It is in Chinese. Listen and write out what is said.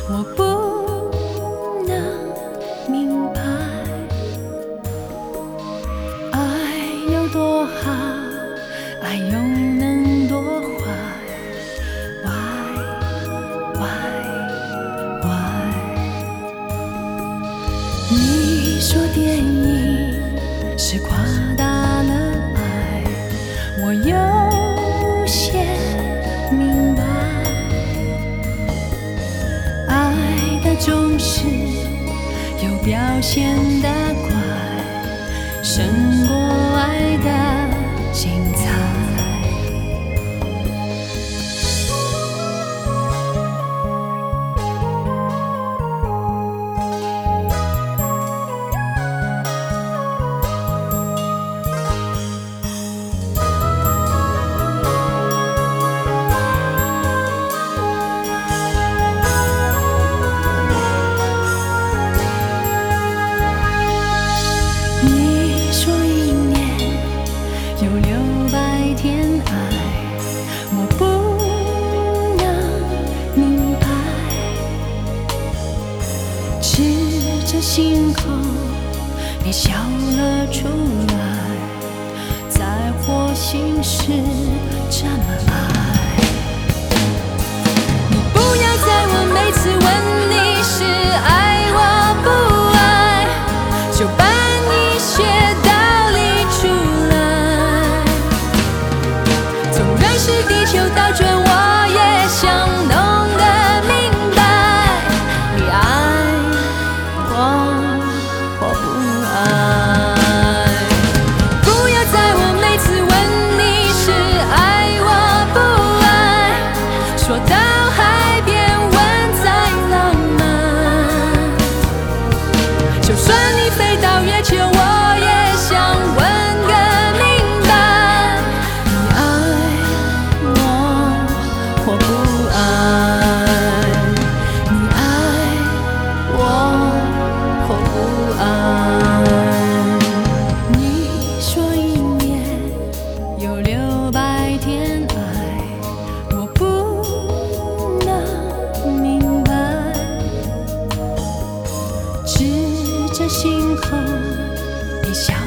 我不能明白，爱有多好，爱又能多坏？Why？ 你说电影是夸大了爱，我有些明白，爱的重视有表现的快，胜过爱的精彩。你说一年有600天爱，我不能明白，指着星空你笑了出来，在火星是这么爱。你不要在我每次问你是爱我不爱，就把你学道理出来。纵然是地球倒转，我也想弄得明白，你爱我或不爱。不要在我每次问你是爱我不爱，说到海边问再浪漫，就算你飞到月球，我也想问个明白，你爱我或不爱，你爱我或不爱。你说一年有600天爱，我不能明白，指着星空你笑